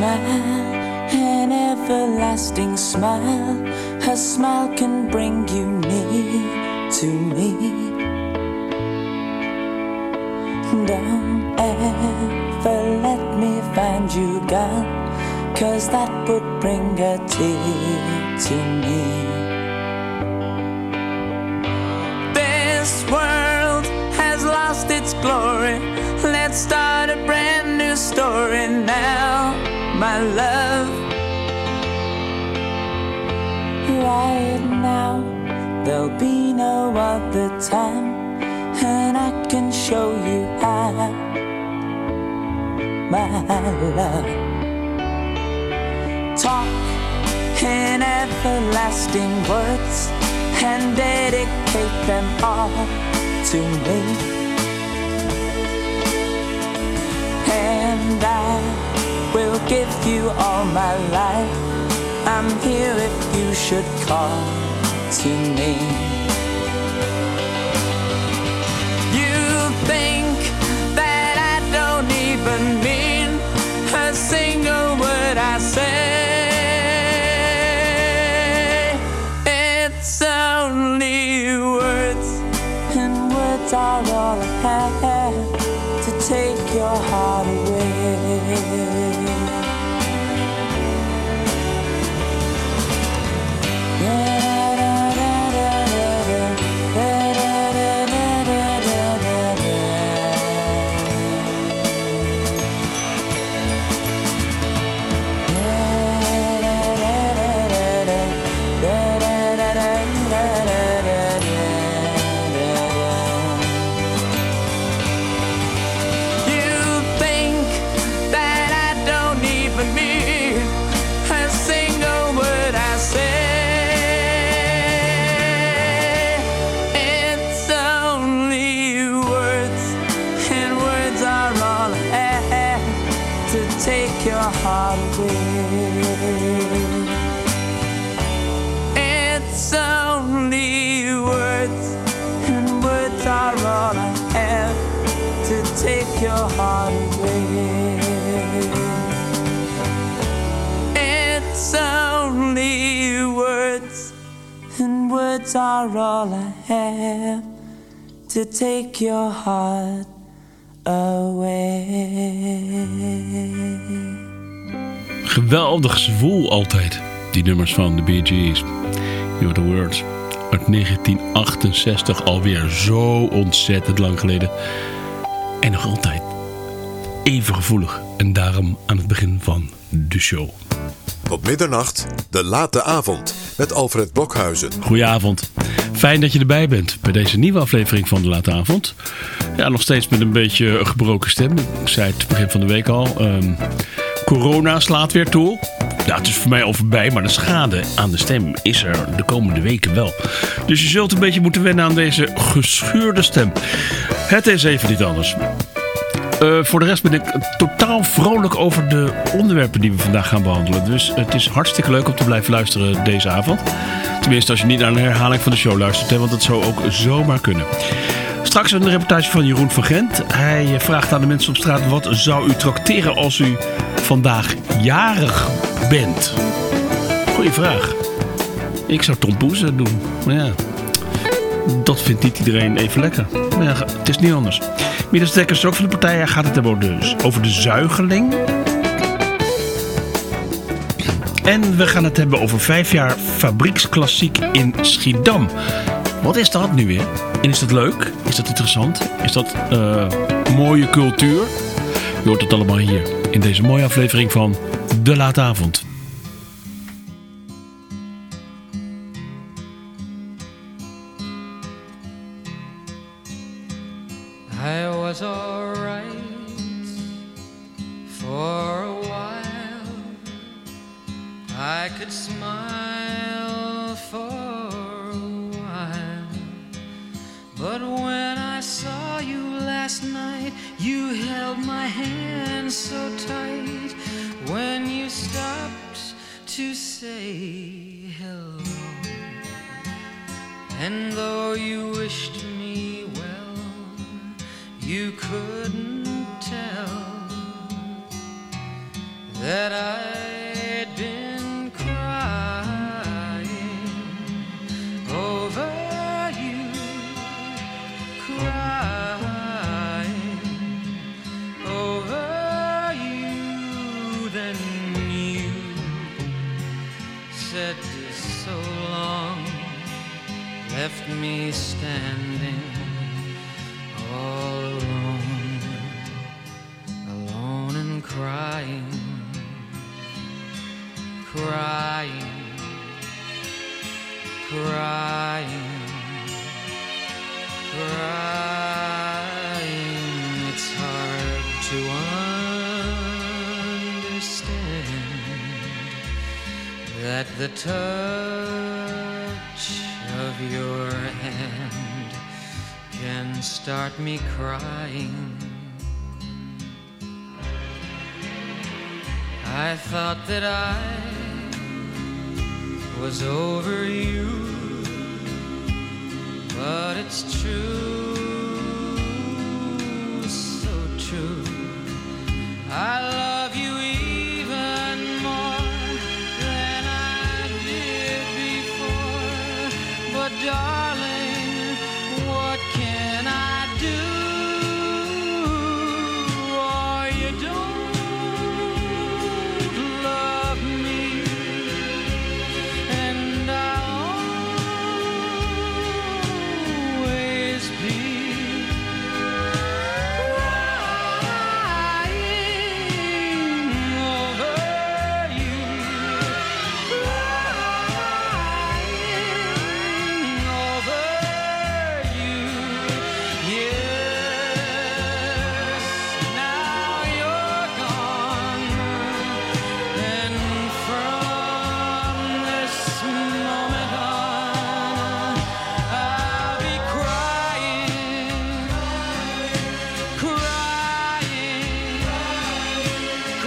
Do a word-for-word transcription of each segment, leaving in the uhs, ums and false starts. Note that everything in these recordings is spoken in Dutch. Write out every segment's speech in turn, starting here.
smile, an everlasting smile. Her smile can bring you near to me. Don't ever let me find you gone, 'cause that would bring a tear to me. This world has lost its glory. Let's start a brand new story now, my love. Right now, there'll be no other time, and I can show you how, my love. Talk in everlasting words and dedicate them all to me, and I will give you all my life. I'm here if you should call to me. You think that I don't even mean a single word I say. It's only words, and words are all I have to take your heart away. It's only words, and words are all I have to take your heart away. It's only words, and words are all I have to take your heart away. Geweldig zwoel altijd, die nummers van de Bee Gees. You're the Words. Uit negentien achtenzestig, alweer zo ontzettend lang geleden. En nog altijd even gevoelig. En daarom aan het begin van de show. Tot middernacht, de late avond, met Alfred Blokhuizen. Goedenavond. Fijn dat je erbij bent bij deze nieuwe aflevering van de late avond. Ja, nog steeds met een beetje een gebroken stem. Ik zei het begin van de week al. Um, corona slaat weer toe. Ja, het is voor mij al voorbij, maar de schade aan de stem is er de komende weken wel. Dus je zult een beetje moeten wennen aan deze geschuurde stem. Het is even niet anders. Uh, voor de rest ben ik totaal vrolijk over de onderwerpen die we vandaag gaan behandelen. Dus het is hartstikke leuk om te blijven luisteren deze avond. Tenminste, als je niet naar een herhaling van de show luistert, hè, want dat zou ook zomaar kunnen. Straks een reportage van Jeroen van Gent. Hij vraagt aan de mensen op straat: wat zou u trakteren als u vandaag jarig bent? Goeie vraag. Ik zou tompoezen doen. Maar ja, dat vindt niet iedereen even lekker. Maar ja, het is niet anders. Midas Dekker is ook van de partij. Hij gaat het hebben over de, over de zuigeling. En we gaan het hebben over vijf jaar fabrieksklassiek in Schiedam. Wat is dat nu weer? En is dat leuk? Is dat interessant? Is dat uh, mooie cultuur? Je hoort het allemaal hier in deze mooie aflevering van De Late Avond. I was alright for a while. I could smile for a while. But when I saw you last night, you held my hand so tight. When you stopped to say hello, and though you wished me well, you couldn't tell that I'd been crying over you, crying over you. Then you said so long, left me standing all alone, alone and crying, crying, crying, crying. It's hard to understand that the touch of your hand can start me crying. I thought that I was over you, but it's true, so true. I love you even more than I did before, but darling, what can I do? Oh, you don't love me, and I'll always be crying over you, crying over you. Yes, now you're gone, and from this moment on, I'll be crying, crying, crying,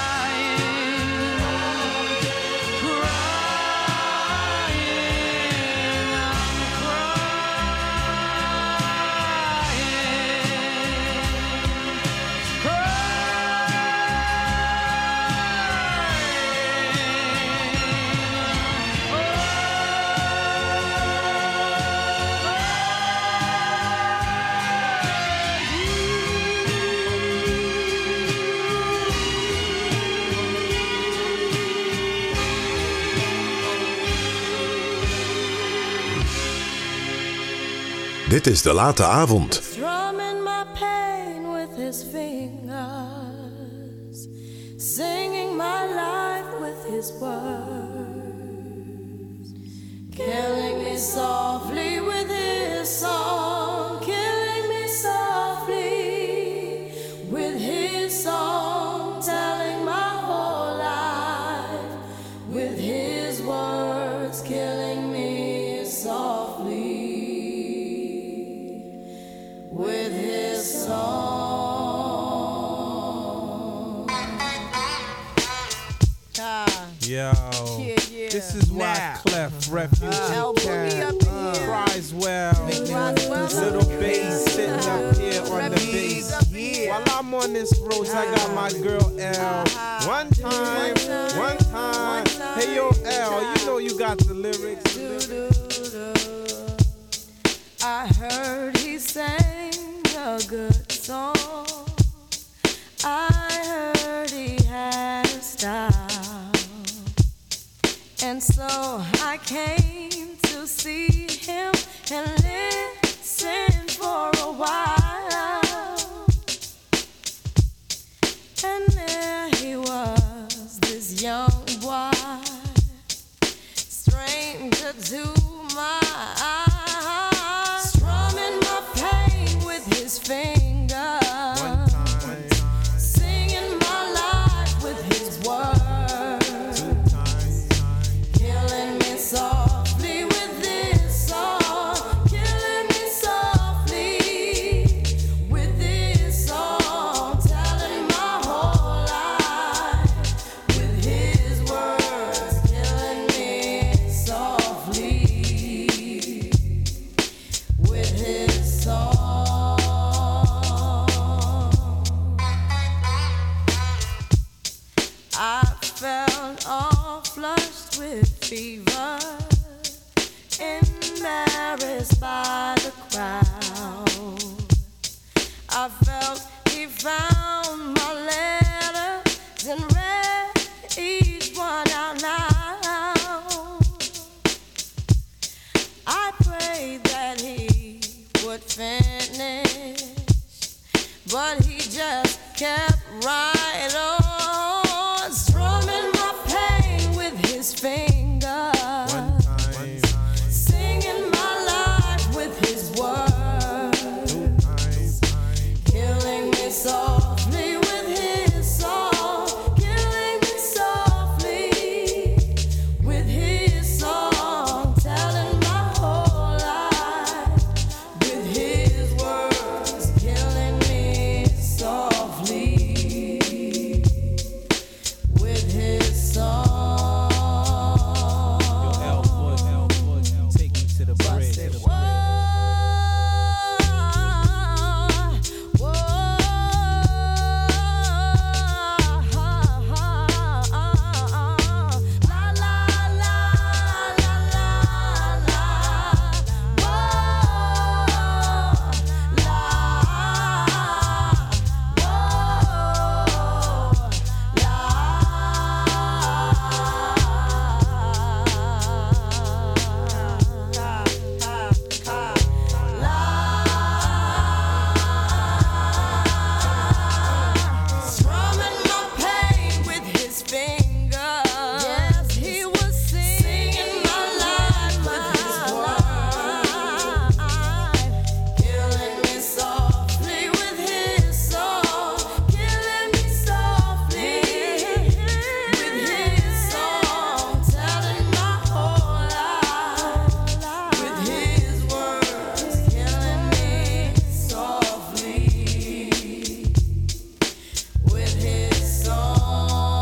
Dit is De Late Avond. Strumming my pain with his fingers, singing my life with his words, killing me softly with his song, killing me softly with his song, telling my whole life with his words, killing me softly with his song. Ah, Yo, yeah, yeah. this is why Now. Clef Refugee Uh, boogie up in Cat here. cries well. well. Little bass sitting up here on the bass. up in here. While I'm on this road, I got my girl L. One time, one time. Hey yo, L, you know you got the lyrics. I heard he sang a good song. I heard he had a style. And so I came to see him and listen for a while. And there he was, this young boy, stranger to my eyes, strumming my pain with his fingers, One time, singing my life with his words, two times, killing me softly with this song, killing me softly with this song, telling my whole life with his words, killing me softly. with fever, embarrassed by the crowd. I felt he found my letters and read each one out loud. I prayed that he would finish, but he just kept right on, strumming my pain with his fingers, One time, singing my life with his words, killing me softly with his song, killing me softly with his song, telling my whole life with his words, killing me softly with his song. Yo, L Wood, L Wood, take me to the bridge. Said, whoa, whoa, la la la la la la, whoa, strumming my pain with his fingers. Yes, he was singing my life with his words, killing me softly with his song, killing me softly with his song, telling my whole life with his words, killing me softly with his song.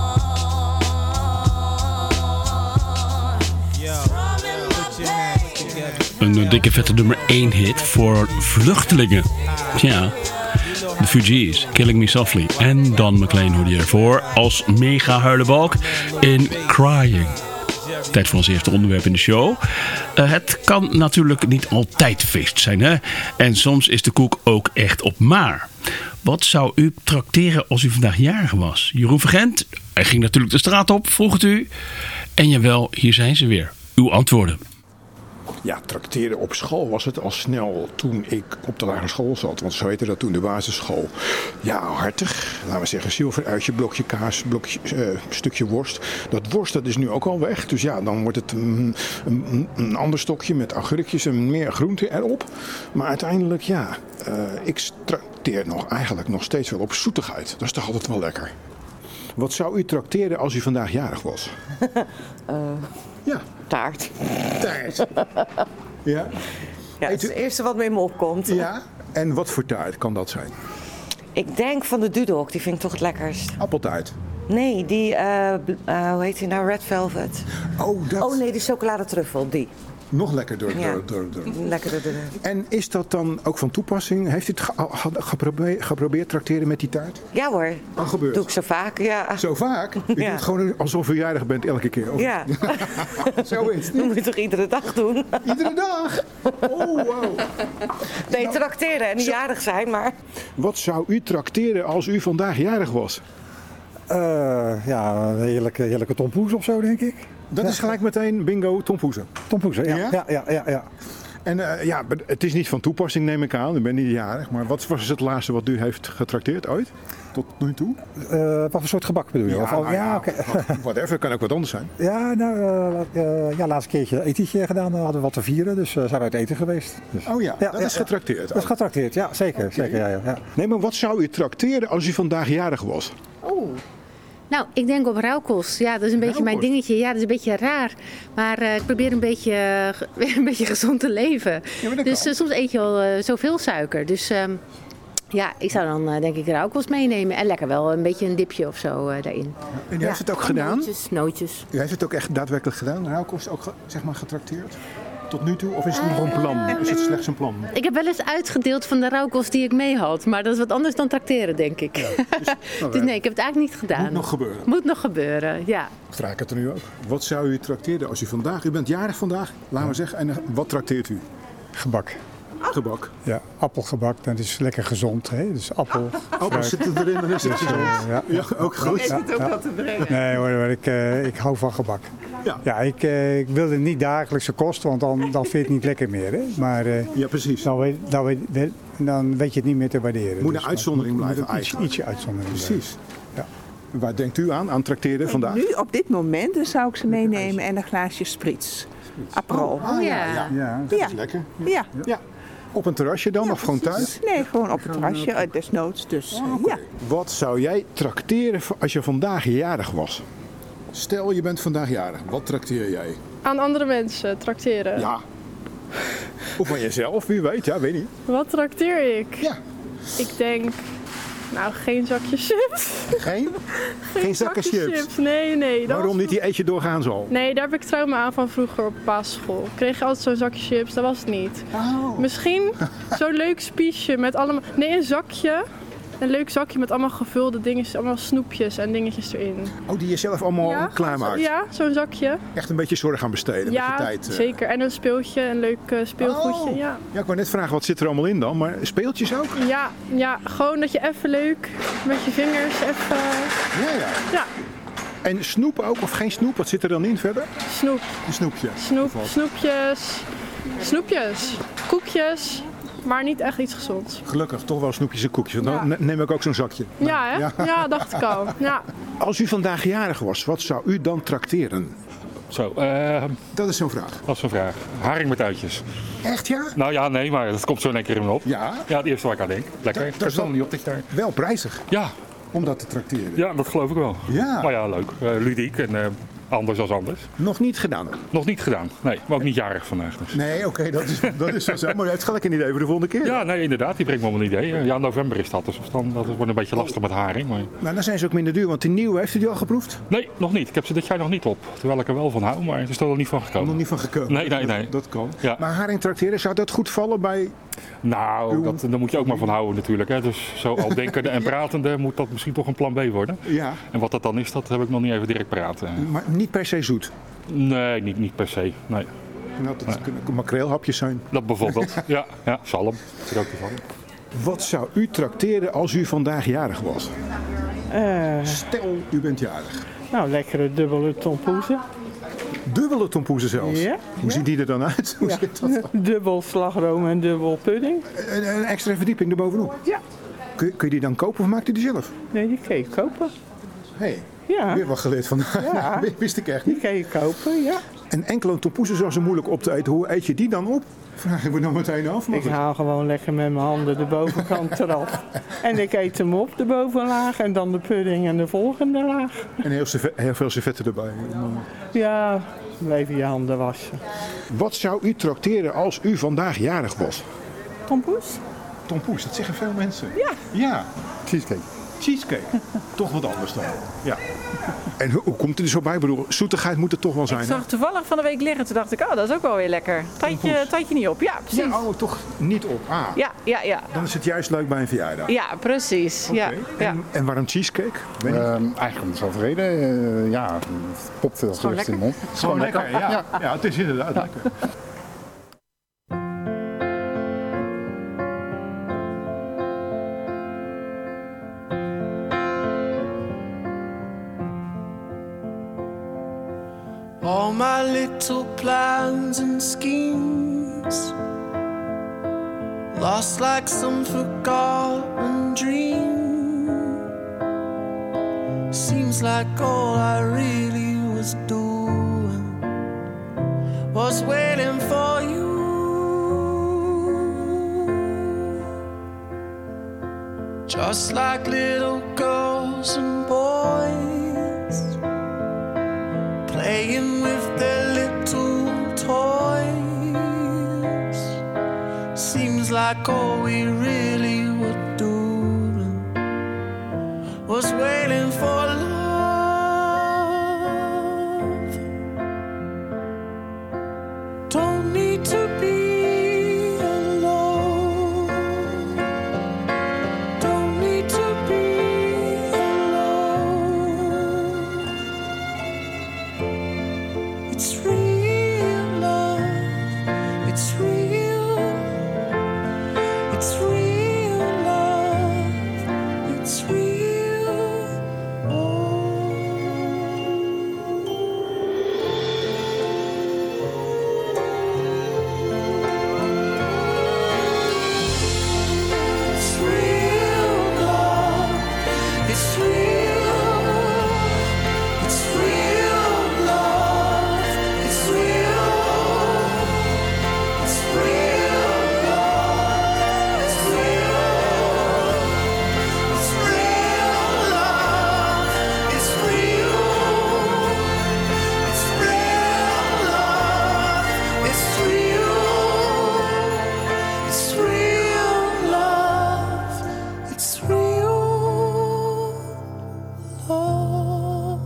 Yo, Strumming my put your hands together. Een eh, dikke vette nummer één hit voor vluchtelingen. Ja, de Fugees, Killing Me Softly. En Don McLean hoorde je ervoor als mega huilenbalk in Crying. Tijd voor ons eerste onderwerp in de show. Uh, het kan natuurlijk niet altijd feest zijn, hè? En soms is de koek ook echt op maar. Wat zou u trakteren als u vandaag jarig was? Jeroen Vergent, hij ging natuurlijk de straat op, vroeg het u. En jawel, hier zijn ze weer. Uw antwoorden. Ja, trakteren op school was het al snel toen ik op de lagere school zat. Want zo heette dat toen, de basisschool. Ja, hartig. Laten we zeggen, zilveruitje, blokje kaas, blokje, uh, stukje worst. Dat worst dat is nu ook al weg. Dus ja, dan wordt het een, een, een ander stokje met augurkjes en meer groente erop. Maar uiteindelijk, ja, uh, ik trakteer nog, eigenlijk nog steeds wel op zoetigheid. Dat is toch altijd wel lekker. Wat zou u trakteren als u vandaag jarig was? Uh, Ja, taart. taart. Ja? Ja, het is het eerste wat me in me opkomt. Ja? En wat voor taart kan dat zijn? Ik denk van de Dudok, die vind ik toch het lekkerst. Appeltaart. Nee, die, uh, uh, hoe heet die nou, Red Velvet. Oh, dat. Oh nee, die chocoladetruffel, die. Nog lekker door, Ja. door, door, door. Lekkerder door. En is dat dan ook van toepassing? Heeft u het ge- ge- geprobeerd, geprobeerd trakteren met die taart? Ja hoor, Wat gebeurt? doe ik zo vaak, ja. Zo vaak? U Ja. doet gewoon alsof u jarig bent elke keer. Of- Ja, Zo is het dat niet. moet je toch iedere dag doen? Iedere dag? Oh, wow. Nee, trakteren en niet jarig zijn, maar... Wat zou u trakteren als u vandaag jarig was? Uh, ja, een heerlijke, heerlijke tompoes of zo, denk ik. Dat is gelijk meteen bingo, tompoezen. Tompoes, ja. Ja? Ja, ja, ja, ja. En uh, ja, het is niet van toepassing, neem ik aan. U bent niet jarig. Maar wat was het laatste wat u heeft getrakteerd ooit? Tot nu toe? Uh, wat voor soort gebak bedoel je? Ja, Of- nou ja, ja, oké. whatever, kan ook wat anders zijn. Ja, nou, uh, uh, ja, laatst keertje een etentje gedaan, dan hadden we wat te vieren, dus uh, zijn we uit eten geweest. Dus, Oh ja, dat is getrakteerd. Dat is getrakteerd, ja, zeker. Oké. zeker ja, ja, ja. Nee, maar wat zou u trakteren als u vandaag jarig was? Oeh. Nou, ik denk op rauwkost. Ja, dat is een beetje mijn Rauwkost? dingetje. Ja, dat is een beetje raar. Maar eh, ik probeer een beetje, eh, een beetje gezond te leven. Ja, maar dat Dus kan. eh, soms eet je al eh, zoveel suiker. Dus ehm, ja, ik zou dan eh, denk ik rauwkost meenemen. En lekker wel een beetje een dipje of zo eh, daarin. En u heeft het ook gedaan? Nootjes, nootjes. U heeft het ook echt daadwerkelijk gedaan? Rauwkost ook ge- zeg maar getrakteerd? tot nu toe? Of is het nog een plan? Is het slechts een plan? Ik heb wel eens uitgedeeld van de rauwkost die ik mee had. Maar dat is wat anders dan tracteren, denk ik. Ja, dus, dus nee, ik heb het eigenlijk niet gedaan. Moet nog gebeuren. Moet nog gebeuren, ja. Vraag ik het er nu ook. Wat zou u trakteren als u vandaag... U bent jarig vandaag, laten we zeggen. En wat trakteert u? Gebak. Gebak. Ja, appelgebak, dat is lekker gezond. Hè? Dus appel. Appel zit erin, dan is het Dus, gezond. eh, ja. Ja, ook goed. Ja, ja. Nee hoor, hoor, ik, uh, ik hou van gebak. Ja, ja ik, uh, ik wilde niet dagelijkse kost, want dan, dan vind je het niet lekker meer. Hè? Maar uh, ja, precies. Dan weet, dan, weet, dan weet je het niet meer te waarderen. Moet dus, een uitzondering moet, blijven moet iets, eigenlijk. ietsje uitzondering Precies. blijven. Ja. Waar denkt u aan, aan trakteren vandaag? Nu, op dit moment, dan zou ik ze meenemen en een glaasje spritz. Aperol. Oh, ja. Ja. Ja. Dat Ja. is lekker. Ja. Ja. Op een terrasje dan, Ja, of gewoon precies. thuis? Nee, gewoon op het terrasje, uh, desnoods. Dus, uh, Oh, okay. ja. Wat zou jij trakteren als je vandaag jarig was? Stel, je bent vandaag jarig. Wat trakteer jij? Aan andere mensen trakteren. Ja. Of van jezelf, wie weet. Ja, weet niet. Wat trakteer ik? Ja. Ik denk, nou, geen zakje chips. Geen? Geen zakken chips? Nee, nee. dat Waarom was- niet? Die eet je doorgaans al. Nee, daar heb ik trauma aan van vroeger op basisschool. Kreeg je altijd zo'n zakje chips, dat was het niet. Oh. Misschien zo'n leuk spiesje met allemaal... Nee, een zakje. Een leuk zakje met allemaal gevulde dingetjes, allemaal snoepjes en dingetjes erin. Oh, die je zelf allemaal Ja, klaarmaakt. Ja, zo'n zakje. Echt een beetje zorg aan besteden. Ja, met je tijd. eh. zeker. En een speeltje, een leuk eh, speelgoedje. Oh. Ja. Ja, ik wou net vragen, wat zit er allemaal in dan? Maar speeltjes ook? Ja, ja, gewoon dat je even leuk met je vingers even... Ja, ja. Ja, En snoep ook, of geen snoep? Wat zit er dan in verder? snoep, Een snoepje. snoep, Valt. snoepjes, snoepjes, koekjes, maar niet echt iets gezonds. Gelukkig, toch wel snoepjes en koekjes. Dan Ja. ne- neem ik ook zo'n zakje. Ja, hè? Ja. Ja, dacht ik al. Ja. Als u vandaag jarig was, wat zou u dan trakteren? Zo, eh, Dat is zo'n vraag. dat is een vraag. Haring met uitjes. Echt ja? Nou ja, nee, maar dat komt zo in één keer in me op. Ja. Ja, het eerste waar ik aan denk. Lekker. Dat- Ik dat is heb wel- niet op dit jaar. Wel prijzig Ja, om dat te trakteren. ja, dat geloof ik wel. Ja. Maar ja, leuk. Eh, ludiek en eh, anders als anders. Nog niet gedaan. Nog niet gedaan. Nee, maar ook niet jarig vandaag. Dus. Nee, oké, dat is, dat is wel zo. Maar u heeft gelijk een idee voor de volgende keer. Ja, nee, inderdaad. Die brengt me op een idee. Eh, Ja, november is dat. Dus dan, dat wordt een beetje lastig met haring. Maar... Nou, dan zijn ze ook minder duur, want die nieuwe, heeft u die al geproefd? Nee, nog niet. Ik heb ze dit jaar nog niet op. Terwijl ik er wel van hou, maar het is er nog niet van gekomen. Nog niet van gekomen. Nee, nee, nee. Dat, dat kan. Ja. Maar haring trakteren, zou dat goed vallen bij... Nou, Uw- dat, daar moet je ook maar van houden natuurlijk. Hè. Dus zo al denkende en pratende moet dat misschien toch een plan B worden. Ja, En wat dat dan is, dat heb ik nog niet even direct paraat. eh. maar niet per se zoet. Nee, niet, niet per se. Nee. Nou, dat kunnen makreelhapjes zijn. Dat bijvoorbeeld. ja, ja, zalm. Zit ook ervan. Wat zou u trakteren als u vandaag jarig was? Eh, Stel, u bent jarig. nou, lekkere dubbele tompoezen. Dubbele tompoezen zelfs. Ja, Hoe ja. ziet die er dan uit? Hoe Ja. zit dat dan? Dubbel slagroom en dubbel pudding. Een, een extra verdieping erbovenop. Ja. Kun, kun je die dan kopen of maakt u die zelf? Nee, die kun je kopen. Hé, hey, Ja, weer wat geleerd vandaag. Ja. Wist ik echt die niet. kun je kopen, ja. En enkele tompoezen zijn zo moeilijk op te eten. Hoe eet je die dan op? Vraag ik me dan meteen af. Maar Ik goed. haal gewoon lekker met mijn handen de bovenkant eraf. En ik eet hem op, de bovenlaag, en dan de pudding en de volgende laag. En heel, servet- heel veel servetten erbij. Ja, even je handen wassen. Wat zou u trakteren als u vandaag jarig was? Tompoes? Tompoes, dat zeggen veel mensen. Ja. Ja. Cheesecake. Cheesecake. Toch wat anders dan. Ja. En hoe, hoe komt het er zo bij? Ik bedoel, zoetigheid moet er toch wel zijn. Ik hè? zag het toevallig van de week liggen, toen dacht ik, oh, dat is ook wel weer lekker. Tandje, tandje niet op, ja, precies. Ja, oh, toch niet op. Ah. Ja, ja, ja. Dan is het juist leuk bij een verjaardag. Ja, precies. Ja, Oké. ja. En, en waarom cheesecake? Weet niet. Ehm, eigenlijk om dezelfde reden. Eh, ja, het popt veel Gewoon gerucht in de lekker. mond. Gewoon lekker, ja. Ja, het is inderdaad lekker. All my little plans and schemes lost like some forgotten dream. Seems like all I really was doing was waiting for you. Just like little girls and boys playing with their little toys. Seems like all we really were doing was waiting for love. Don't need It's real love. It's real. It's real love. It's real. It's real love. It's real. It's real love. It's real. It's real love. It's real. It's real love. It's real. It's real love. It's real. It's real love. It's real love.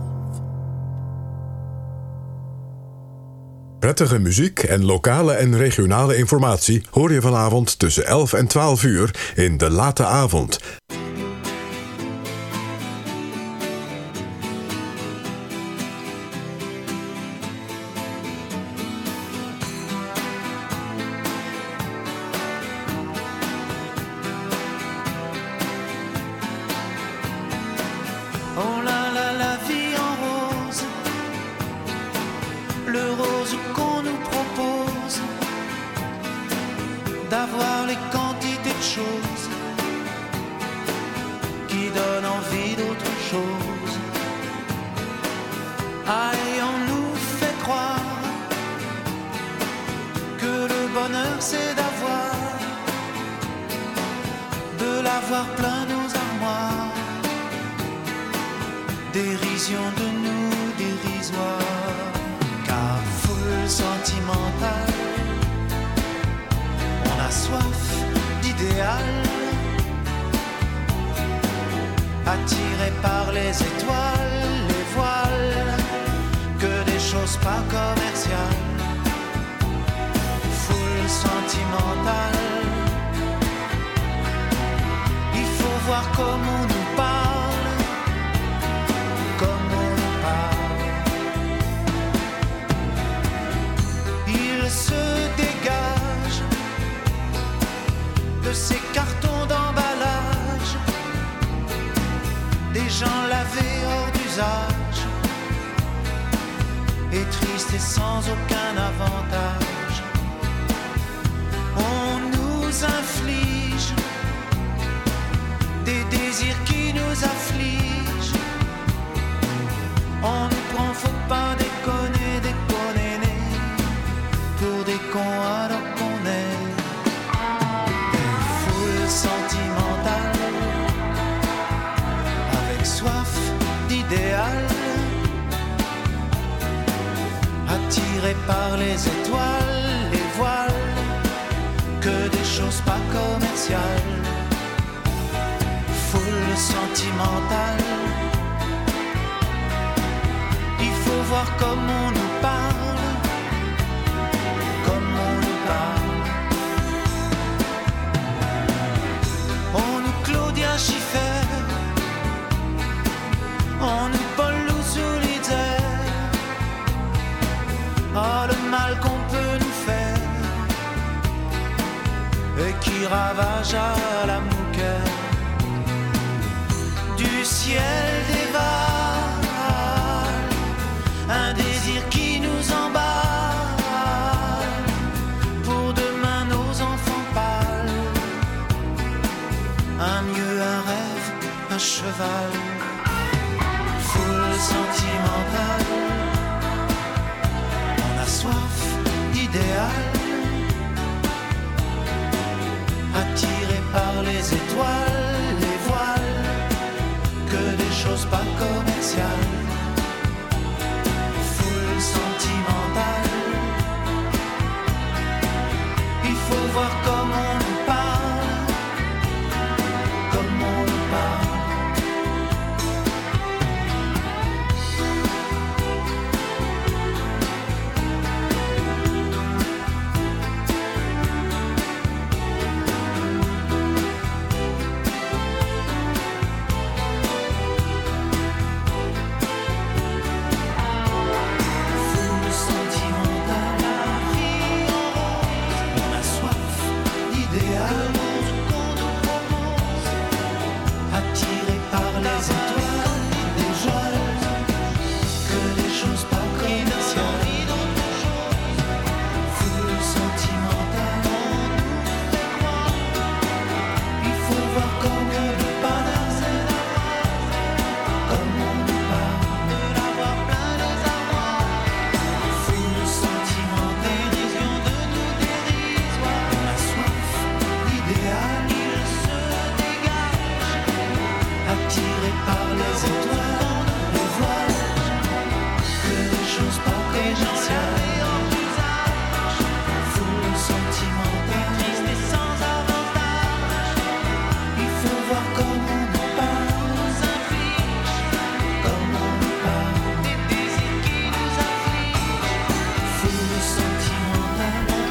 Prettige muziek en lokale en regionale informatie hoor je vanavond tussen elf en twaalf uur in De Late Avond. Oh là là, la vie en rose, le rose qu'on nous propose, d'avoir les quantités de choses qui donnent envie d'autre chose. Ah, et on nous fait croire que le bonheur c'est d'avoir, de l'avoir plein nos armoires. Dérision de nous dérisoire, car foule sentimentale, on a soif d'idéal, attiré par les étoiles, les voiles, que des choses pas commerciales. Foule sentimentale, il faut voir comment on nous parle, comme on nous parle. Il se dégage de ces cartons d'emballage, des gens lavés hors d'usage, et tristes et sans aucun avantage. On nous inflige des désirs qui nous affligent. On nous prend, faut pas déconner, déconner, pour des cons alors qu'on est des foules sentimentales, avec soif d'idéal, attirés par les étoiles, les voiles, que des choses pas commerciales. Foule sentimentale, il faut voir comment on nous parle, comme on nous parle. On nous Claudia Schiffer, on nous Paul Solitaire. Oh, le mal qu'on peut nous faire et qui ravage à la mouquette du ciel dévale, un désir qui nous emballe, pour demain nos enfants pâles, un mieux, un rêve, un cheval, foule sentimentale, on a soif d'idéal, attiré par les étoiles, les voiles, que des choses pas commerciales. Foule sentimentale, il faut voir comment on nous parle, comme on nous parle.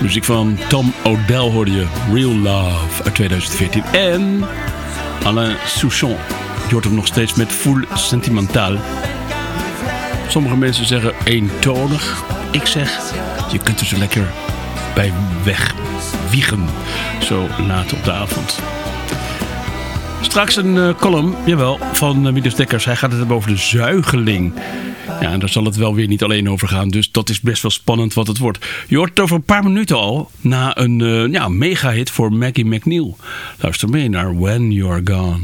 Muziek van Tom Odell hoorde je. Real Love uit tweeduizend veertien. En Alain Souchon. Je hoort hem nog steeds met Full Sentimental. Sommige mensen zeggen eentonig. Ik zeg, je kunt er zo lekker bij wegwiegen. Zo laat op de avond. Straks een uh, column, jawel, van uh, Midas Dekkers. Hij gaat het hebben over de zuigeling. Ja, en daar zal het wel weer niet alleen over gaan. Dus dat is best wel spannend wat het wordt. Je hoort het over een paar minuten al. Na een uh, ja, mega-hit voor Maggie McNeil. Luister mee naar When You're Gone.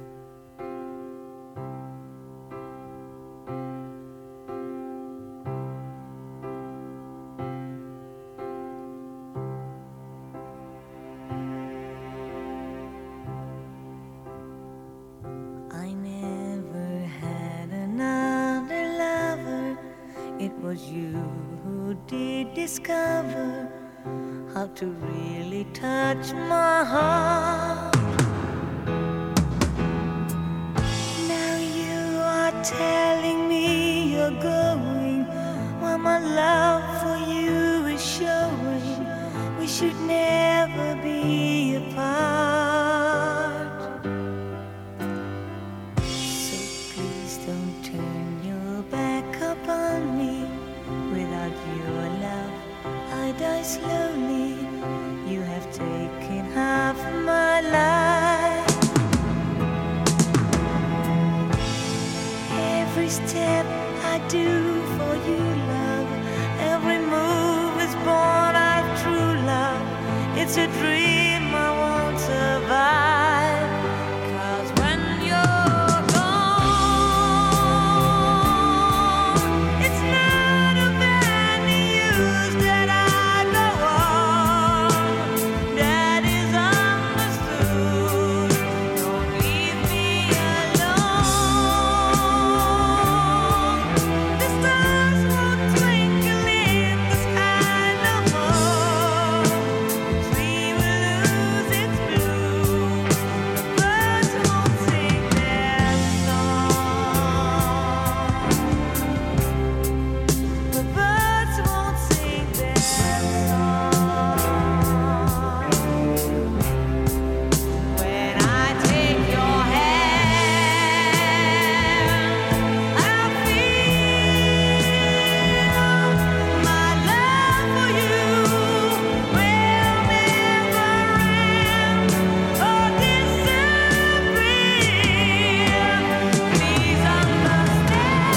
Discover how to really touch my heart. Now you are telling me you're going, while my love for you is showing. We should never be apart. So please don't turn your back upon me. Without your love I die slowly. You have taken half my life. Every step I do for you, love, every move is born out of true love. It's a dream I won't survive. 'Cause when you're gone, it's not a bad news that I go on. That is understood. Don't leave me alone. The stars won't twinkle in the sky no more. The tree will lose its bloom. The birds won't sing their song. The birds won't sing their song. When I take your hand, I feel my love for you will never end or disappear. Please understand,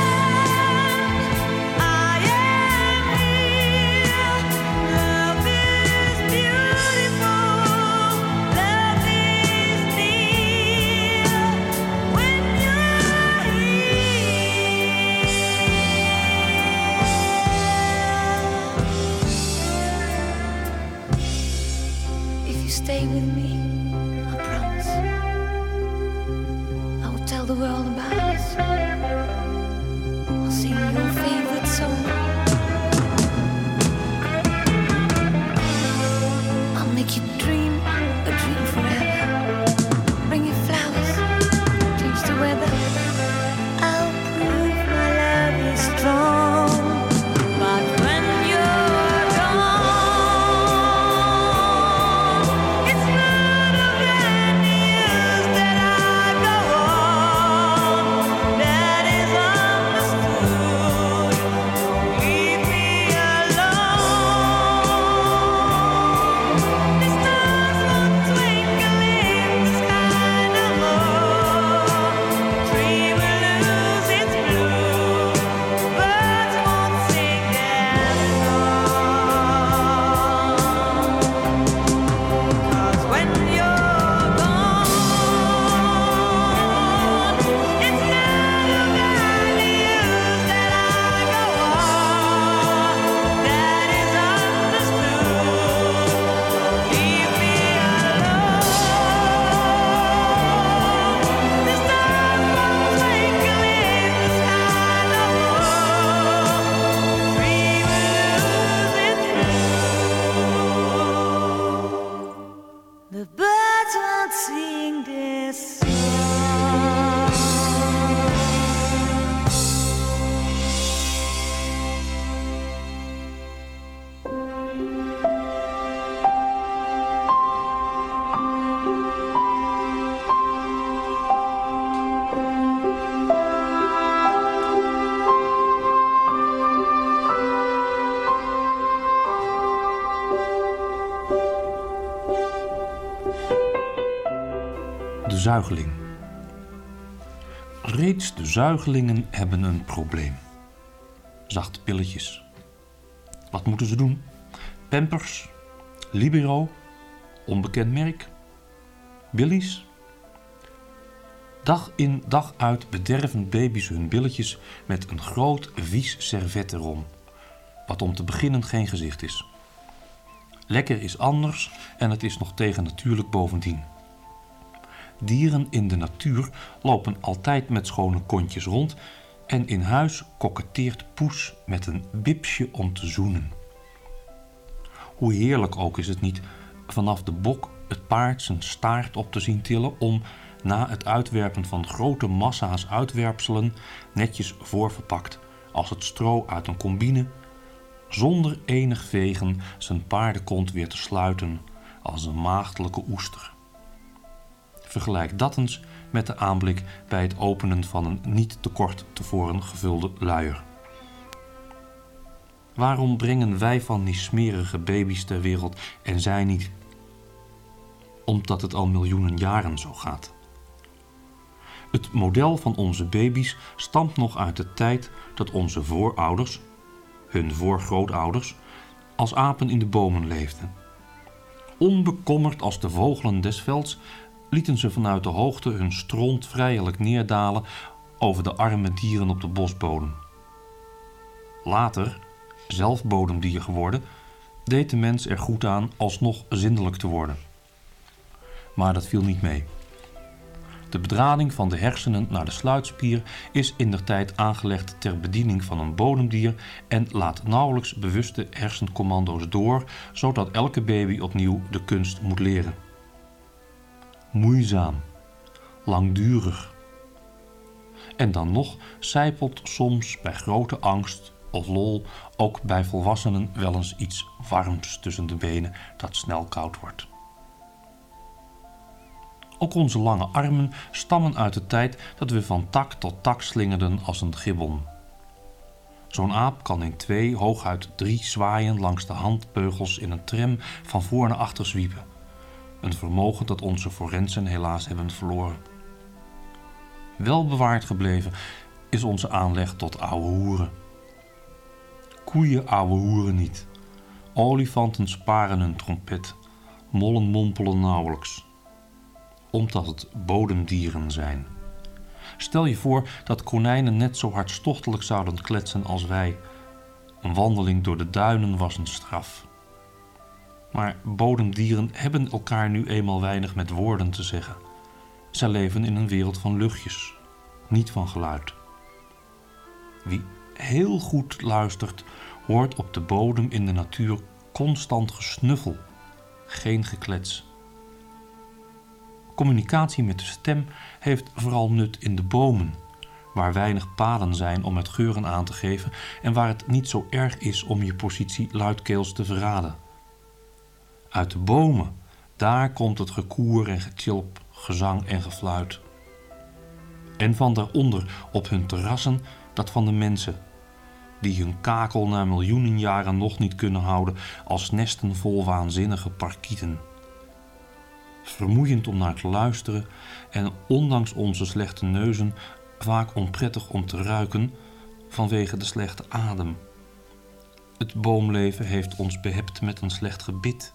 I am here. Love is beautiful, love is near when you're here. If you stay with me, I promise I will tell the world about us. I'll sing your favorite song. I'll make you dream a dream forever. Bring you flowers, change the weather. I'll prove my love is strong. But when you're gone, it's not zuigeling. Reeds de zuigelingen hebben een probleem. Zachte pilletjes. Wat moeten ze doen? Pampers, Libero, onbekend merk, Billies. Dag in dag uit bederven baby's hun billetjes met een groot vies servet erom, wat om te beginnen geen gezicht is. Lekker is anders en het is nog tegennatuurlijk bovendien. Dieren in de natuur lopen altijd met schone kontjes rond en in huis koketteert Poes met een bibsje om te zoenen. Hoe heerlijk ook is het niet vanaf de bok het paard zijn staart op te zien tillen om, na het uitwerpen van grote massa's uitwerpselen, netjes voorverpakt als het stro uit een combine, zonder enig vegen zijn paardenkont weer te sluiten als een maagdelijke oester. Vergelijk dat eens met de aanblik bij het openen van een niet te kort tevoren gevulde luier. Waarom brengen wij van die smerige baby's ter wereld en zij niet? Omdat het al miljoenen jaren zo gaat. Het model van onze baby's stamt nog uit de tijd dat onze voorouders, hun voorgrootouders, als apen in de bomen leefden. Onbekommerd als de vogelen des velds lieten ze vanuit de hoogte hun stront vrijelijk neerdalen over de arme dieren op de bosbodem. Later, zelf bodemdier geworden, deed de mens er goed aan alsnog zindelijk te worden. Maar dat viel niet mee. De bedrading van de hersenen naar de sluitspier is indertijd aangelegd ter bediening van een bodemdier en laat nauwelijks bewuste hersencommando's door, zodat elke baby opnieuw de kunst moet leren. Moeizaam, langdurig. En dan nog sijpelt soms bij grote angst of lol ook bij volwassenen wel eens iets warms tussen de benen dat snel koud wordt. Ook onze lange armen stammen uit de tijd dat we van tak tot tak slingerden als een gibbon. Zo'n aap kan in twee, hooguit drie zwaaien langs de handbeugels in een tram van voor naar achter zwiepen. Een vermogen dat onze forensen helaas hebben verloren. Wel bewaard gebleven is onze aanleg tot ouwe hoeren. Koeien ouwe hoeren niet. Olifanten sparen hun trompet. Mollen mompelen nauwelijks. Omdat het bodemdieren zijn. Stel je voor dat konijnen net zo hartstochtelijk zouden kletsen als wij. Een wandeling door de duinen was een straf. Maar bodemdieren hebben elkaar nu eenmaal weinig met woorden te zeggen. Zij leven in een wereld van luchtjes, niet van geluid. Wie heel goed luistert, hoort op de bodem in de natuur constant gesnuffel, geen geklets. Communicatie met de stem heeft vooral nut in de bomen, waar weinig paden zijn om het geuren aan te geven en waar het niet zo erg is om je positie luidkeels te verraden. Uit de bomen, daar komt het gekoer en getjilp, gezang en gefluit. En van daaronder op hun terrassen dat van de mensen, die hun kakel na miljoenen jaren nog niet kunnen houden als nesten vol waanzinnige parkieten. Vermoeiend om naar te luisteren en ondanks onze slechte neuzen vaak onprettig om te ruiken vanwege de slechte adem. Het boomleven heeft ons behept met een slecht gebit.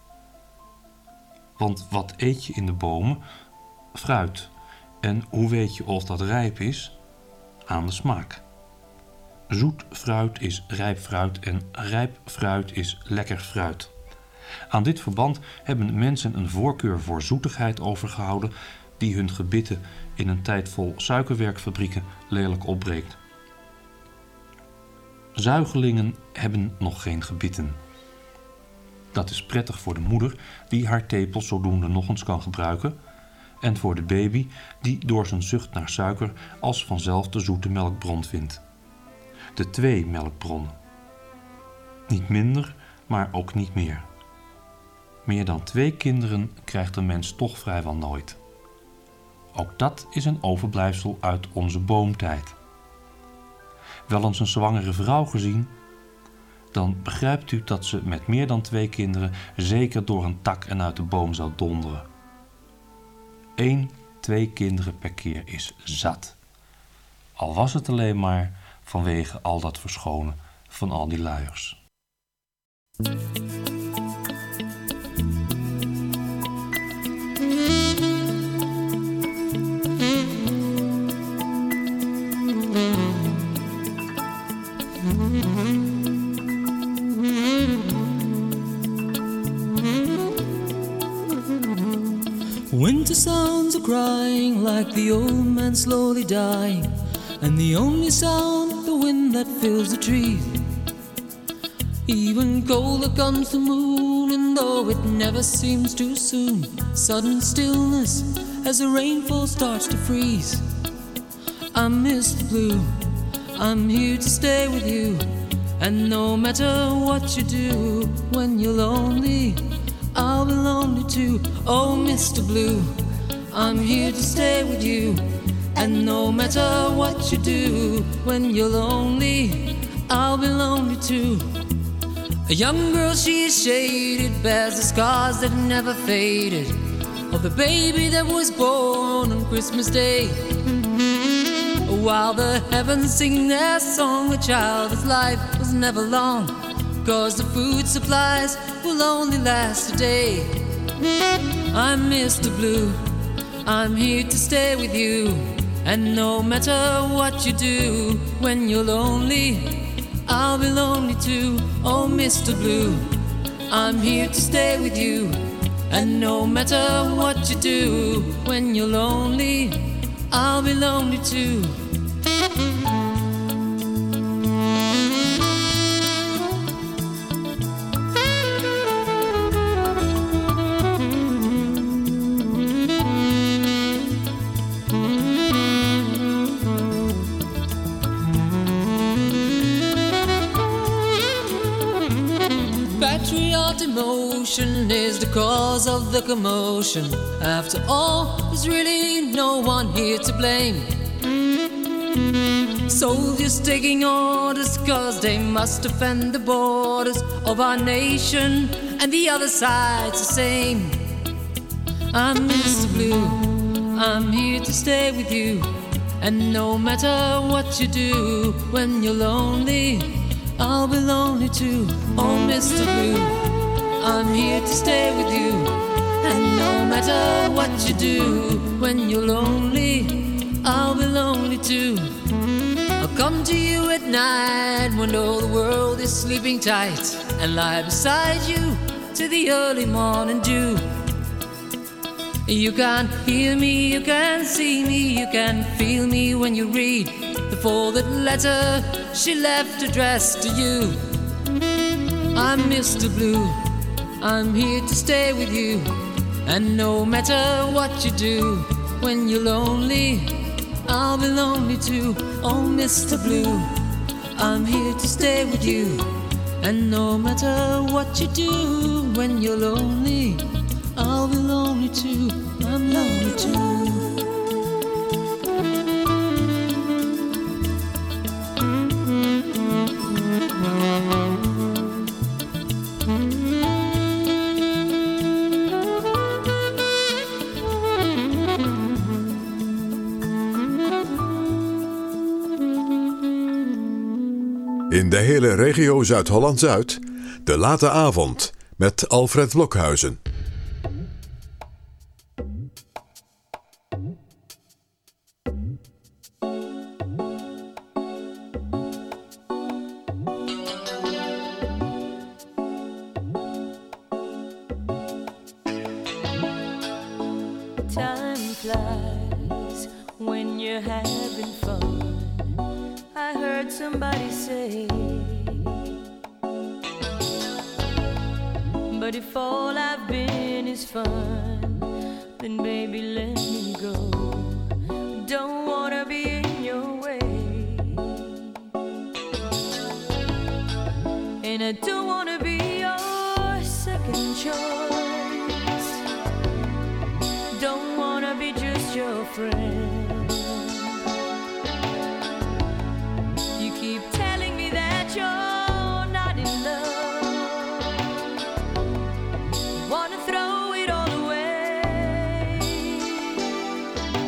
Want wat eet je in de bomen? Fruit. En hoe weet je of dat rijp is? Aan de smaak. Zoet fruit is rijp fruit en rijp fruit is lekker fruit. Aan dit verband hebben mensen een voorkeur voor zoetigheid overgehouden die hun gebitten in een tijd vol suikerwerkfabrieken lelijk opbreekt. Zuigelingen hebben nog geen gebitten. Dat is prettig voor de moeder die haar tepel zodoende nog eens kan gebruiken en voor de baby die door zijn zucht naar suiker als vanzelf de zoete melkbron vindt. De twee melkbronnen. Niet minder, maar ook niet meer. Meer dan twee kinderen krijgt een mens toch vrijwel nooit. Ook dat is een overblijfsel uit onze boomtijd. Wel eens een zwangere vrouw gezien? Dan begrijpt u dat ze met meer dan twee kinderen zeker door een tak en uit de boom zou donderen. Eén twee kinderen per keer is zat. Al was het alleen maar vanwege al dat verschonen van al die luiers. Winter sounds are crying like the old man slowly dying, and the only sound the wind that fills the trees. Even colder comes the moon, and though it never seems too soon, sudden stillness as the rainfall starts to freeze. I'm Mister Blue, I'm here to stay with you, and no matter what you do, when you're lonely, I'll be lonely too. Oh, Mister Blue, I'm here to stay with you, and no matter what you do, when you're lonely, I'll be lonely too. A young girl, she is shaded, bears the scars that never faded, of the baby that was born on Christmas Day. While the heavens sing their song, a child's life was never long, 'cause the food supplies will only last a day. I'm Mister Blue, I'm here to stay with you, and no matter what you do, when you're lonely, I'll be lonely too. Oh, Mister Blue, I'm here to stay with you, and no matter what you do, when you're lonely, I'll be lonely too. Patriot emotion is the cause of the commotion. After all, there's really no one here to blame. Soldiers taking orders 'cause they must defend the borders of our nation, and the other side's the same. I'm Mister Blue, I'm here to stay with you, and no matter what you do, when you're lonely, I'll be lonely too. Oh, Mister Blue, I'm here to stay with you, and no matter what you do, when you're lonely, I'll be lonely too. I'll come to you at night when all the world is sleeping tight, and lie beside you to the early morning dew. You can't hear me, you can't see me, you can't feel me when you read the folded letter she left addressed to you. I'm Mister Blue, I'm here to stay with you, and no matter what you do, when you're lonely, I'll be lonely too. Oh, Mister Blue, I'm here to stay with you, and no matter what you do, when you're lonely, I'll be lonely too. I'm lonely too. In de hele regio Zuid-Holland-Zuid, de late avond met Alfred Blokhuizen. Time flies when you're having fun. I heard somebody say, but if all I've been is fun, then baby let me go. Don't wanna be in your way, and I don't wanna be your second choice. Don't wanna be just your friend. You keep telling me that you're not in love. You wanna throw it all away.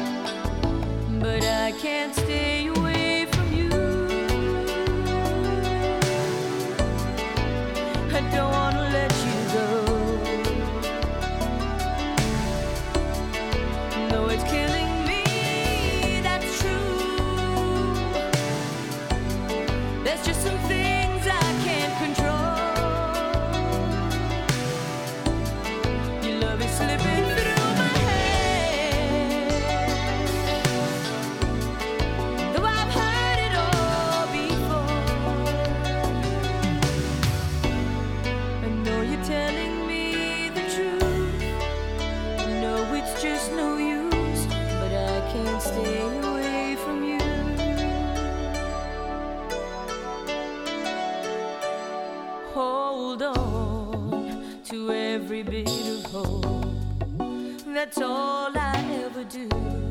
every bit of hope. That's all I ever do.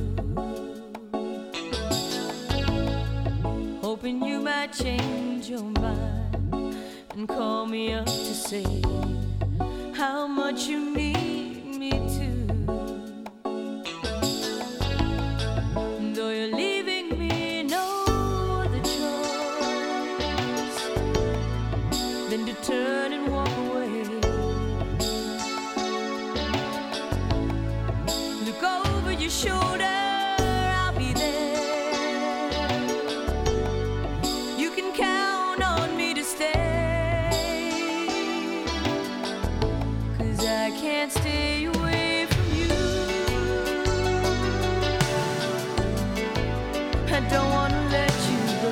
Hoping you might change your mind and call me up to say how much you need me to. Though you're leaving me no other choice than to turn and walk away. Look over your shoulder, I'll be there. You can count on me to stay, 'cause I can't stay away from you. I don't wanna let you go.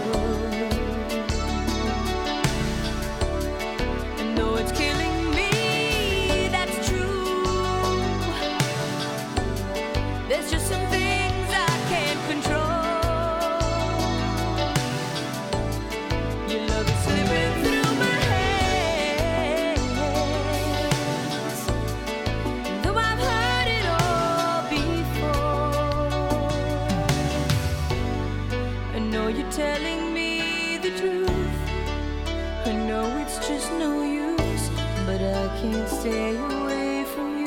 And though it's killing me, that's true. There's just some things I can't control. Your love is slipping through my hands. Though I've heard it all before, I know you're telling me the truth. I know it's just no use, but I can't stay away from you.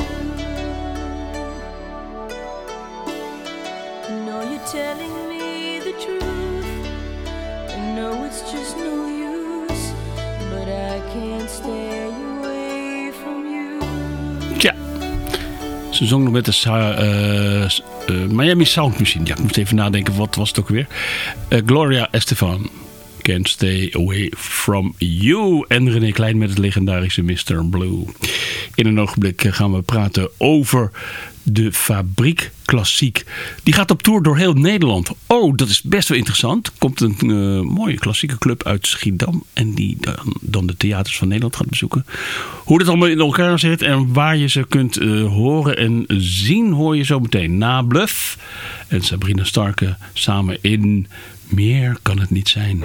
I know you're telling me the truth. I know it's just no use, but I can't stay away from you. Tja, ze zong nog met de Sa- eh, s- eh, Miami Sound Machine. Ja, ik moest even nadenken, wat was het ook weer? Eh, Gloria Estefan. Can't Stay Away From You. En René Klein met het legendarische mister Blue. In een ogenblik gaan we praten over de Fabriek Klassiek. Die gaat op tour door heel Nederland. Oh, dat is best wel interessant. Komt een uh, mooie klassieke club uit Schiedam. En die dan, dan de theaters van Nederland gaat bezoeken. Hoe dat allemaal in elkaar zit en waar je ze kunt uh, horen en zien, hoor je zo meteen. Na Bluff en Sabrina Starke samen in Meer kan het niet zijn.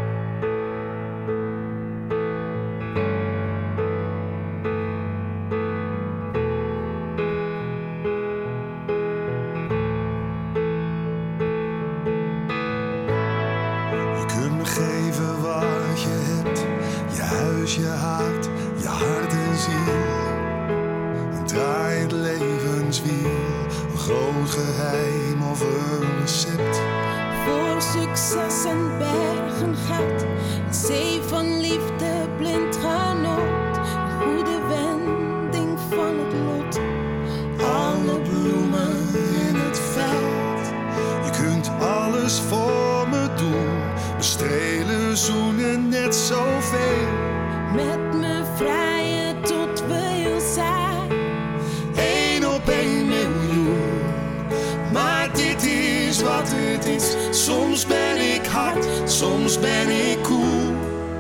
Je kunt me geven wat je hebt. Je huis, je hart, je hart en ziel. En draai het levenswiel. Een groot geheim of een recept. Voor succes en bergen geld. Een zee van liefde, blind genot. Een goede wending van het lot. Alle bloemen in het veld. Je kunt alles voor me doen. Bestrelen, zoenen, net zoveel. Met me vrijen tot we heel zijn. Eén op één miljoen. Maar dit is wat het is. Soms ben ik hard, soms ben ik cool.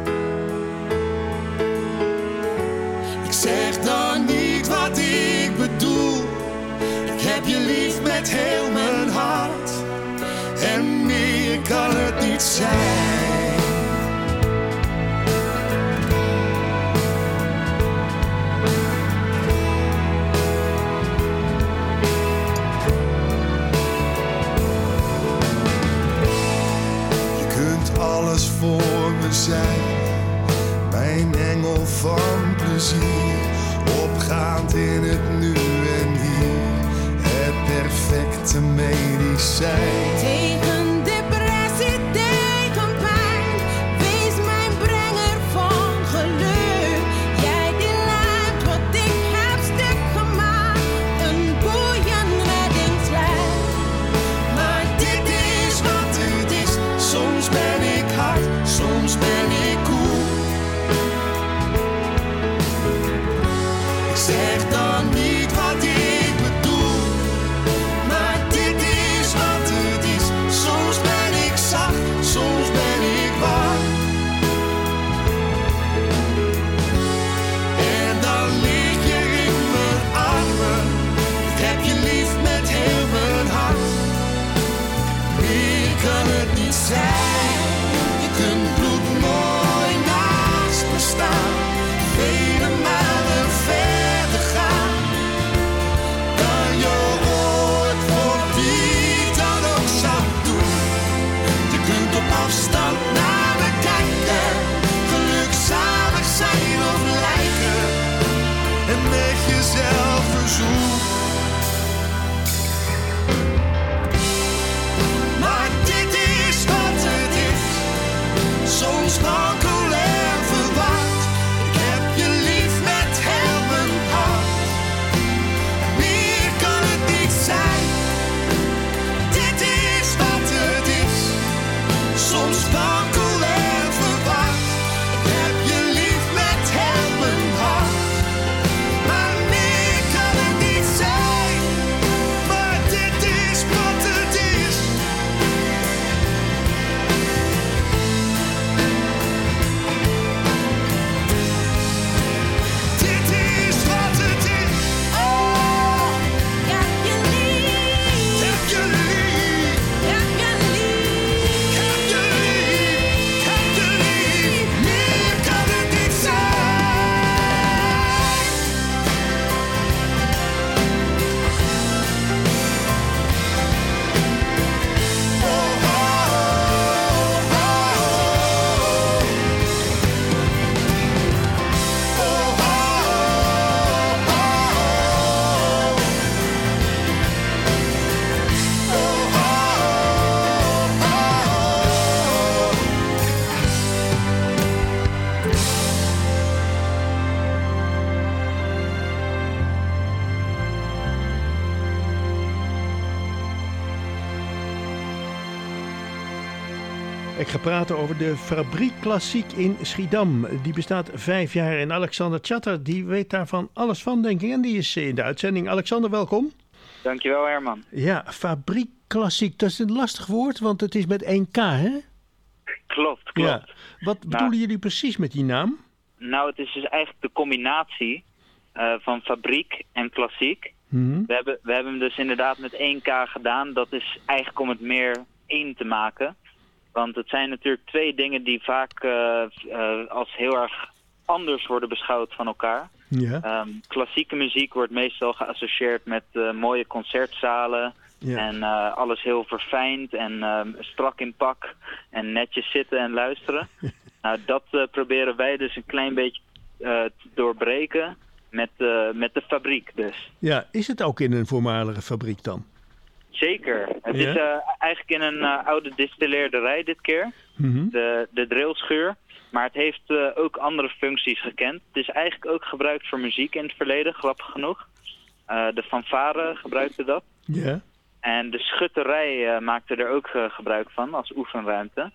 Ik zeg dan niet wat ik bedoel. Ik heb je lief met heel mijn hart. En meer kan het niet zijn. Je kunt alles voor me zijn. Mijn engel van plezier. Opgaand in het nu en hier. Het perfecte medicijn. Tegen depressie, tegen pijn. Wees mijn brenger van geluk. Jij die lijkt wat ik heb stuk gemaakt. Een boeiend reddingslijn. Maar dit is wat het is. Soms ben ik hard, soms ben ik cool. Ik zeg dan niet wat ik bedoel. Maar dit is wat het is. Soms ben ik zacht, soms ben ik warm. En dan lig je in mijn armen. Ik heb je lief met heel mijn hart. Meer kan het niet zijn. Je kunt bloedmooi naast me staan. Vele malen verder gaan. Ik ga praten over de Fabriek Klassiek in Schiedam. Die bestaat vijf jaar en Alexander Chatter die weet daarvan alles van, denk ik. En die is in de uitzending. Alexander, welkom. Dankjewel, Herman. Ja, Fabriek Klassiek, dat is een lastig woord, want het is met één K, hè? Klopt, klopt. Ja. Wat bedoelen Nou, jullie precies met die naam? Nou, het is dus eigenlijk de combinatie eh, van fabriek en klassiek. Mhm. We hebben, we hebben hem dus inderdaad met één K gedaan. Dat is eigenlijk om het meer één te maken. Want het zijn natuurlijk twee dingen die vaak eh, eh, als heel erg anders worden beschouwd van elkaar. Ja. Ehm, klassieke muziek wordt meestal geassocieerd met eh, mooie concertzalen. Ja. En eh, alles heel verfijnd en ehm, strak in pak en netjes zitten en luisteren. Nou, dat eh, proberen wij dus een klein beetje eh, te doorbreken met, eh, met de fabriek dus. Ja, is het ook in een voormalige fabriek dan? Zeker. Het Ja? is eh, eigenlijk in een eh, oude distilleerderij dit keer, Mhm. de, de drillschuur. Maar het heeft eh, ook andere functies gekend. Het is eigenlijk ook gebruikt voor muziek in het verleden, grappig genoeg. Eh, de fanfare gebruikte dat. Ja. En de schutterij eh, maakte er ook eh, gebruik van als oefenruimte.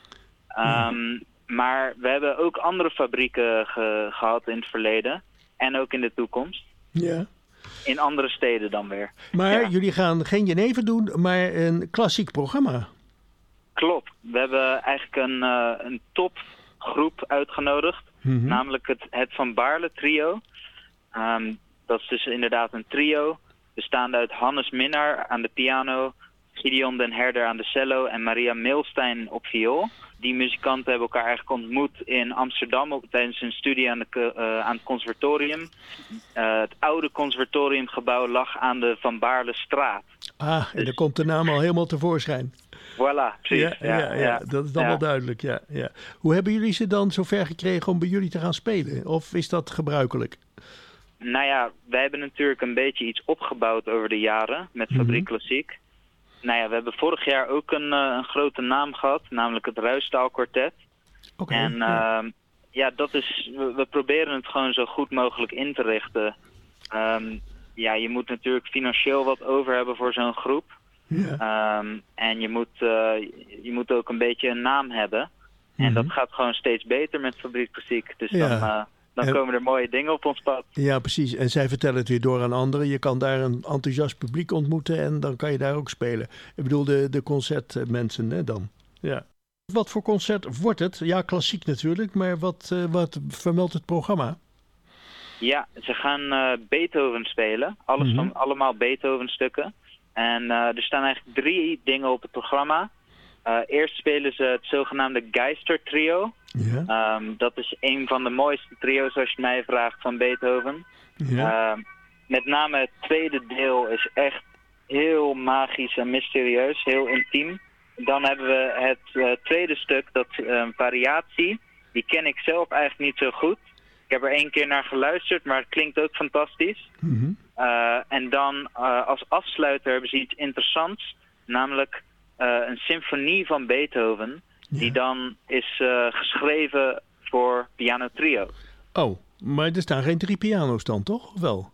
Ehm, Maar we hebben ook andere fabrieken ge- gehad in het verleden. En ook in de toekomst. Ja. In andere steden dan weer. Maar jullie gaan geen Jenever doen, maar een klassiek programma. Klopt. We hebben eigenlijk een, eh, een topgroep uitgenodigd. Mhm. Namelijk het, het Van Baarle trio. Ehm, dat is dus inderdaad een trio. Bestaande uit Hannes Minnaar aan de piano. Gideon den Herder aan de cello. En Maria Milstein op viool. Die muzikanten hebben elkaar eigenlijk ontmoet in Amsterdam op, tijdens een studie aan, de, ke- eh, aan het conservatorium. Eh, het oude conservatoriumgebouw lag aan de Van Baarle straat. Ah, en dan komt de naam al helemaal tevoorschijn. Voilà, precies. Ja, ja, ja, dat is dan ja. wel duidelijk. Ja, ja. Hoe hebben jullie ze dan zover gekregen om bij jullie te gaan spelen? Of is dat gebruikelijk? Nou ja, wij hebben natuurlijk een beetje iets opgebouwd over de jaren met Fabriek Klassiek. Nou ja, we hebben vorig jaar ook een, eh, een grote naam gehad, namelijk het Ruistaal Quartet. Oké, en ja. ehm, ja, dat is, we, we proberen het gewoon zo goed mogelijk in te richten. Ehm, ja, je moet natuurlijk financieel wat over hebben voor zo'n groep. Ja. Ehm, en je moet, eh, je moet ook een beetje een naam hebben. En dat gaat gewoon steeds beter met Fabriek Klassiek. Dus Ja. dan, eh, dan En- komen er mooie dingen op ons pad. Ja, precies. En zij vertellen het weer door aan anderen. Je kan daar een enthousiast publiek ontmoeten en dan kan je daar ook spelen. Ik bedoel, de, de concertmensen hè, dan. Ja. Wat voor concert wordt het? Ja, klassiek natuurlijk, maar wat, eh, wat vermeldt het programma? Ja, ze gaan eh, Beethoven spelen. Alles Mhm. van, allemaal Beethoven stukken. En eh, er staan eigenlijk drie dingen op het programma. Eh, eerst spelen ze het zogenaamde Geister Trio. Ja. Ehm, dat is een van de mooiste trio's als je mij vraagt van Beethoven. Ja. Ehm, met name het tweede deel is echt heel magisch en mysterieus, heel intiem. Dan hebben we het eh, tweede stuk, dat is een variatie. Die ken ik zelf eigenlijk niet zo goed. Ik heb er één keer naar geluisterd, maar het klinkt ook fantastisch. Mhm. Uh, en dan uh, als afsluiter hebben ze iets interessants, namelijk uh, een symfonie van Beethoven, die dan is uh, geschreven voor piano trio. Oh, maar er staan geen drie piano's dan, toch? Of wel?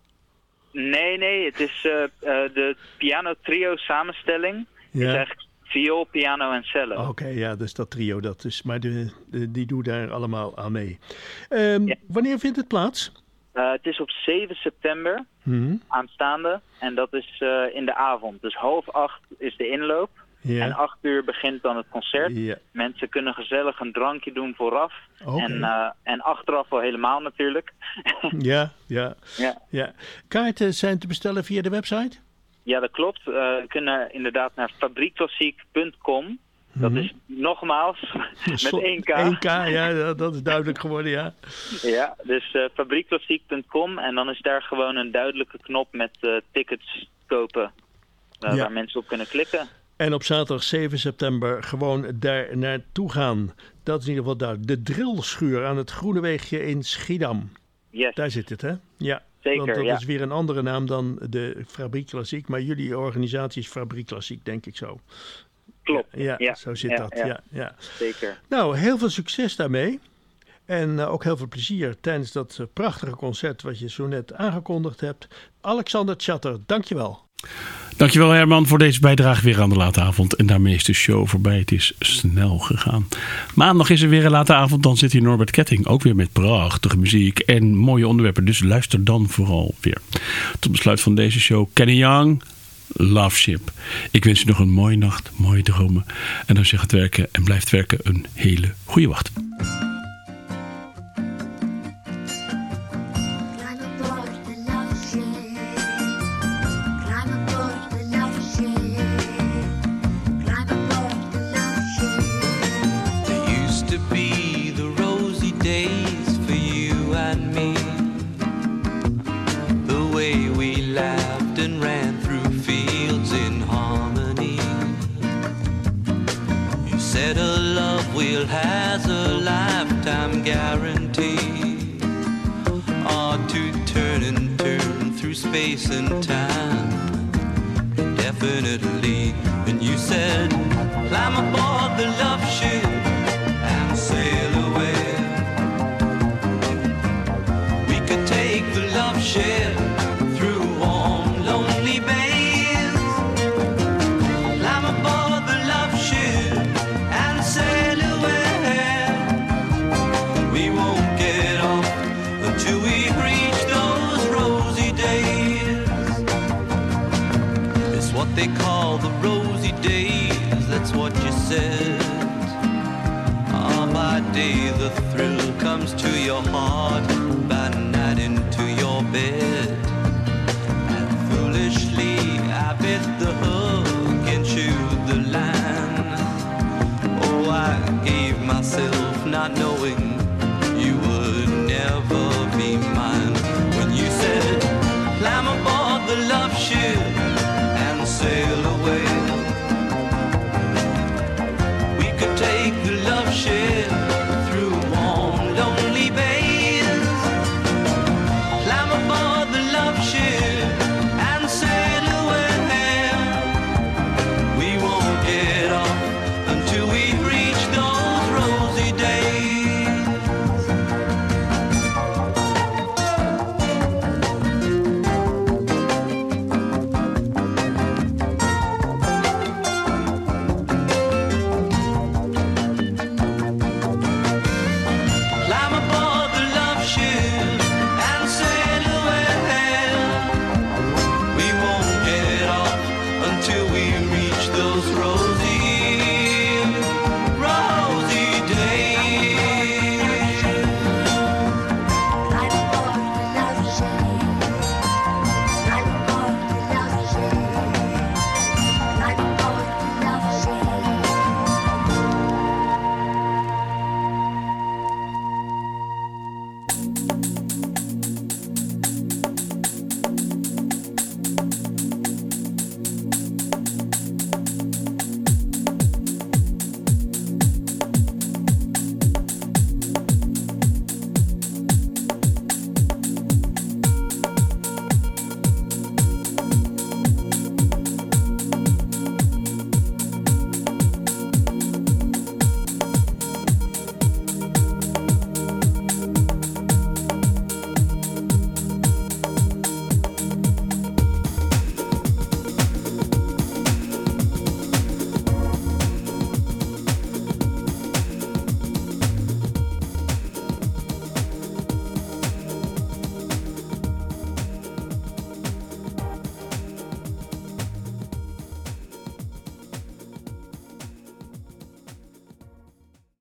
Nee, nee, het is uh, uh, de piano trio samenstelling. Ja. Is eigenlijk viool, piano en cello. Oké, ja, dus dat trio, dat is, maar de, de, die doen daar allemaal aan mee. Ehm, Wanneer vindt het plaats? Uh, het is op zeven september Mhm. aanstaande en dat is uh, in de avond. Dus half acht is de inloop Ja. en acht uur begint dan het concert. Ja. Mensen kunnen gezellig een drankje doen vooraf Oké. en, uh, en achteraf wel helemaal natuurlijk. Ja, ja, Ja. ja. Kaarten zijn te bestellen via de website? Ja, dat klopt. Uh, we kunnen inderdaad naar fabriekklassiek punt com. Dat Mhm. is nogmaals met één K. één K, ja, dat- dat is duidelijk geworden, ja. Ja, dus uh, fabriekklassiek punt com en dan is daar gewoon een duidelijke knop met uh, tickets kopen. Uh, Ja. Waar mensen op kunnen klikken. En op zaterdag zeven september gewoon daar naartoe gaan. Dat is in ieder geval duidelijk. De drillschuur aan het Groeneweegje in Schiedam. Yes. Daar zit het, hè? Ja. Zeker, Want dat ja. is weer een andere naam dan de Fabriek Klassiek. Maar jullie organisatie is Fabriek Klassiek, denk ik zo. Klopt. Ja, Ja, zo zit ja, dat. ja. Ja, ja. Zeker. Nou, heel veel succes daarmee. En eh, ook heel veel plezier tijdens dat eh, prachtige concert wat je zo net aangekondigd hebt. Alexander Chatter, dankjewel. Dankjewel Herman voor deze bijdrage weer aan de late avond. En daarmee is de show voorbij. Het is snel gegaan. Maandag is er weer een late avond. Dan zit hier Norbert Ketting. Ook weer met prachtige muziek en mooie onderwerpen. Dus luister dan vooral weer. Tot besluit van deze show Kenny Young, Love Ship. Ik wens u nog een mooie nacht, mooie dromen. En dan zeg het werken en blijft werken een hele goede wacht. Has a lifetime guarantee, or to turn and turn through space and time indefinitely. And you said, climb aboard the love ship and sail away. We could take the love ship through warm, lonely bays. Climb aboard the love ship and sail away. We won't get off until we reach those rosy days. It's what they call the rosy days, that's what you said. Ah, by day the thrill comes to your heart, by night into your bed. And foolishly I bit the hook and chewed the line. Oh, I gave myself not knowing you would never be mine. When you said, climb aboard the love ship